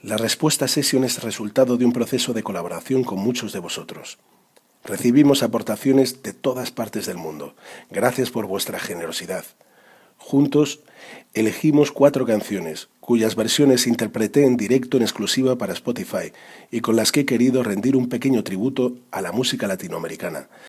La Respuesta Session es resultado de un proceso de colaboración con muchos de vosotros. Recibimos aportaciones de todas partes del mundo. Gracias por vuestra generosidad. Juntos elegimos 4 canciones, cuyas versiones interpreté en directo en exclusiva para Spotify y con las que he querido rendir un pequeño tributo a la música latinoamericana.